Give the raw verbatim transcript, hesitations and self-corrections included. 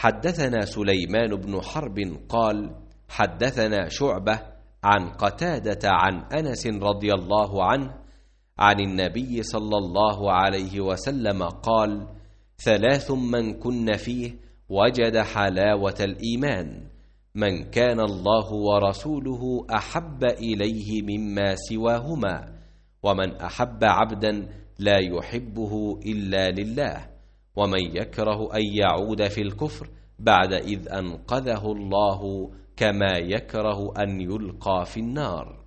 حدثنا سليمان بن حرب قال حدثنا شعبة عن قتادة عن أنس رضي الله عنه عن النبي صلى الله عليه وسلم قال ثلاث من كن فيه وجد حلاوة الإيمان: من كان الله ورسوله أحب إليه مما سواهما، ومن أحب عبدا لا يحبه إلا لله، ومن يكره أن يعود في الكفر بعد إذ أنقذه الله كما يكره أن يلقى في النار.